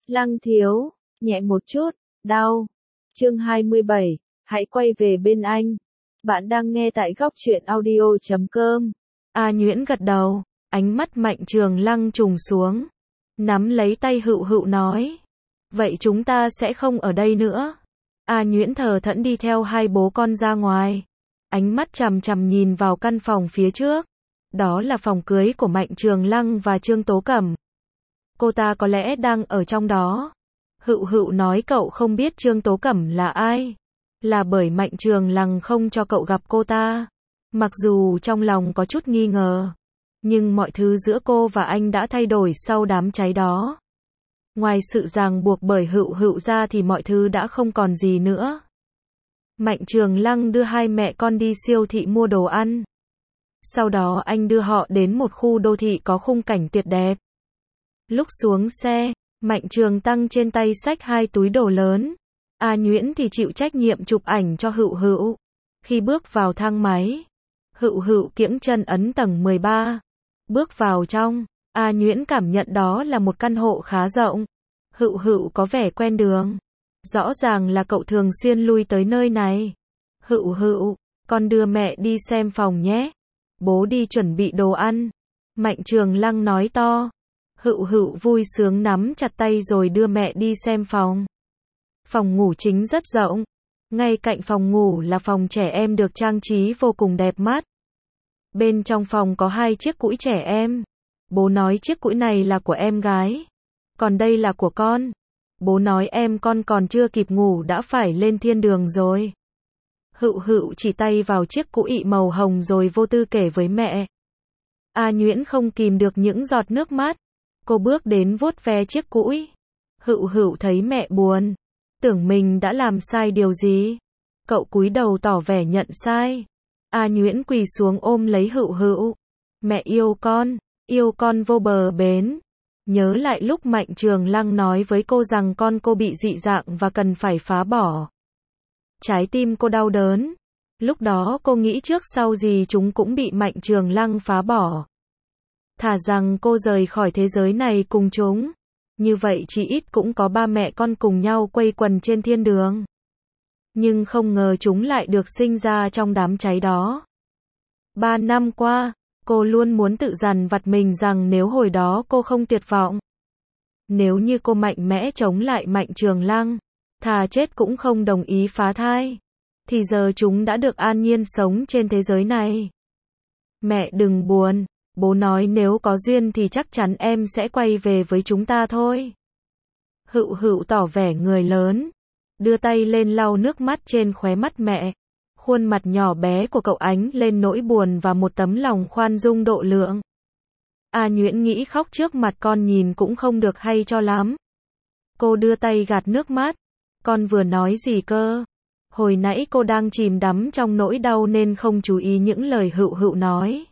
Lăng thiếu, nhẹ một chút, đau. Chương 27, hãy quay về bên anh. Bạn đang nghe tại góc truyện audio.com. A Nhuyễn gật đầu, ánh mắt Mạnh Trường Lăng trùng xuống, nắm lấy tay Hựu Hựu nói, vậy chúng ta sẽ không ở đây nữa. A Nhuyễn thờ thẫn đi theo hai bố con ra ngoài, ánh mắt chằm chằm nhìn vào căn phòng phía trước. Đó là phòng cưới của Mạnh Trường Lăng và Trương Tố Cẩm. Cô ta có lẽ đang ở trong đó. Hựu Hựu nói cậu không biết Trương Tố Cẩm là ai. Là bởi Mạnh Trường Lăng không cho cậu gặp cô ta. Mặc dù trong lòng có chút nghi ngờ, nhưng mọi thứ giữa cô và anh đã thay đổi sau đám cháy đó. Ngoài sự ràng buộc bởi Hựu Hựu ra thì mọi thứ đã không còn gì nữa. Mạnh Trường Lăng đưa hai mẹ con đi siêu thị mua đồ ăn. Sau đó anh đưa họ đến một khu đô thị có khung cảnh tuyệt đẹp. Lúc xuống xe, Mạnh Trường Tăng trên tay xách hai túi đồ lớn. A Nhuyễn thì chịu trách nhiệm chụp ảnh cho Hựu Hựu. Khi bước vào thang máy, Hựu Hựu kiễng chân ấn tầng 13. Bước vào trong, A Nhuyễn cảm nhận đó là một căn hộ khá rộng. Hựu Hựu có vẻ quen đường. Rõ ràng là cậu thường xuyên lui tới nơi này. Hựu Hựu, con đưa mẹ đi xem phòng nhé. Bố đi chuẩn bị đồ ăn. Mạnh Trường Lăng nói to. Hựu Hựu vui sướng nắm chặt tay rồi đưa mẹ đi xem phòng. Phòng ngủ chính rất rộng. Ngay cạnh phòng ngủ là phòng trẻ em được trang trí vô cùng đẹp mắt. Bên trong phòng có hai chiếc cũi trẻ em. Bố nói chiếc cũi này là của em gái. Còn đây là của con. Bố nói em con còn chưa kịp ngủ đã phải lên thiên đường rồi. Hựu Hựu chỉ tay vào chiếc cũi màu hồng rồi vô tư kể với mẹ. A Nhuyễn không kìm được những giọt nước mắt. Cô bước đến vuốt ve chiếc cũi. Hựu Hựu thấy mẹ buồn, tưởng mình đã làm sai điều gì. Cậu cúi đầu tỏ vẻ nhận sai. A Nhuyễn quỳ xuống ôm lấy Hựu Hựu. Mẹ yêu con vô bờ bến. Nhớ lại lúc Mạnh Trường Lăng nói với cô rằng con cô bị dị dạng và cần phải phá bỏ. Trái tim cô đau đớn. Lúc đó cô nghĩ trước sau gì chúng cũng bị Mạnh Trường Lăng phá bỏ. Thà rằng cô rời khỏi thế giới này cùng chúng. Như vậy chỉ ít cũng có ba mẹ con cùng nhau quây quần trên thiên đường. Nhưng không ngờ chúng lại được sinh ra trong đám cháy đó. 3 năm qua, cô luôn muốn tự dằn vặt mình rằng nếu hồi đó cô không tuyệt vọng, nếu như cô mạnh mẽ chống lại Mạnh Trường Lăng, thà chết cũng không đồng ý phá thai, thì giờ chúng đã được an nhiên sống trên thế giới này. Mẹ đừng buồn, bố nói nếu có duyên thì chắc chắn em sẽ quay về với chúng ta thôi. Hựu Hựu tỏ vẻ người lớn, đưa tay lên lau nước mắt trên khóe mắt mẹ. Khuôn mặt nhỏ bé của cậu ánh lên nỗi buồn và một tấm lòng khoan dung độ lượng. A Nhuyễn nghĩ khóc trước mặt con nhìn cũng không được hay cho lắm. Cô đưa tay gạt nước mắt. Con vừa nói gì cơ? Hồi nãy cô đang chìm đắm trong nỗi đau nên không chú ý những lời Hựu Hựu nói.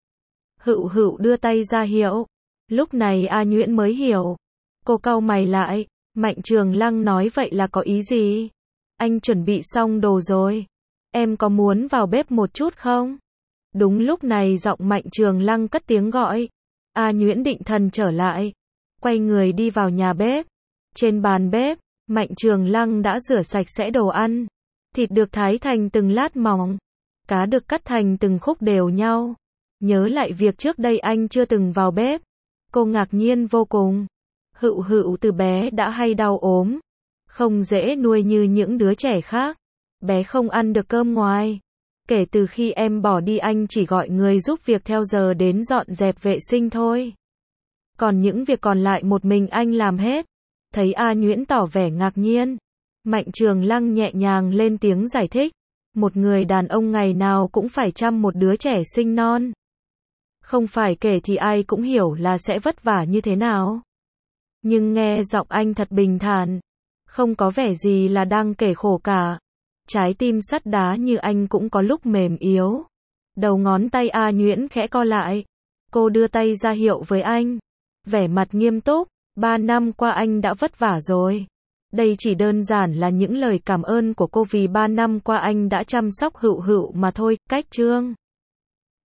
Hựu Hựu đưa tay ra hiệu. Lúc này A Nhuyễn mới hiểu. Cô cau mày lại. Mạnh Trường Lăng nói vậy là có ý gì? Anh chuẩn bị xong đồ rồi. Em có muốn vào bếp một chút không? Đúng lúc này giọng Mạnh Trường Lăng cất tiếng gọi. A Nhuyễn định thần trở lại. Quay người đi vào nhà bếp. Trên bàn bếp, Mạnh Trường Lăng đã rửa sạch sẽ đồ ăn. Thịt được thái thành từng lát mỏng. Cá được cắt thành từng khúc đều nhau. Nhớ lại việc trước đây anh chưa từng vào bếp. Cô ngạc nhiên vô cùng. Hựu Hựu từ bé đã hay đau ốm. Không dễ nuôi như những đứa trẻ khác. Bé không ăn được cơm ngoài. Kể từ khi em bỏ đi anh chỉ gọi người giúp việc theo giờ đến dọn dẹp vệ sinh thôi. Còn những việc còn lại một mình anh làm hết. Thấy A Nhuyễn tỏ vẻ ngạc nhiên, Mạnh Trường Lăng nhẹ nhàng lên tiếng giải thích. Một người đàn ông ngày nào cũng phải chăm một đứa trẻ sinh non. Không phải kể thì ai cũng hiểu là sẽ vất vả như thế nào. Nhưng nghe giọng anh thật bình thản. Không có vẻ gì là đang kể khổ cả. Trái tim sắt đá như anh cũng có lúc mềm yếu. Đầu ngón tay A Nhuyễn khẽ co lại. Cô đưa tay ra hiệu với anh. Vẻ mặt nghiêm túc. 3 năm qua anh đã vất vả rồi. Đây chỉ đơn giản là những lời cảm ơn của cô vì 3 năm qua anh đã chăm sóc Hựu Hựu mà thôi. Cách chương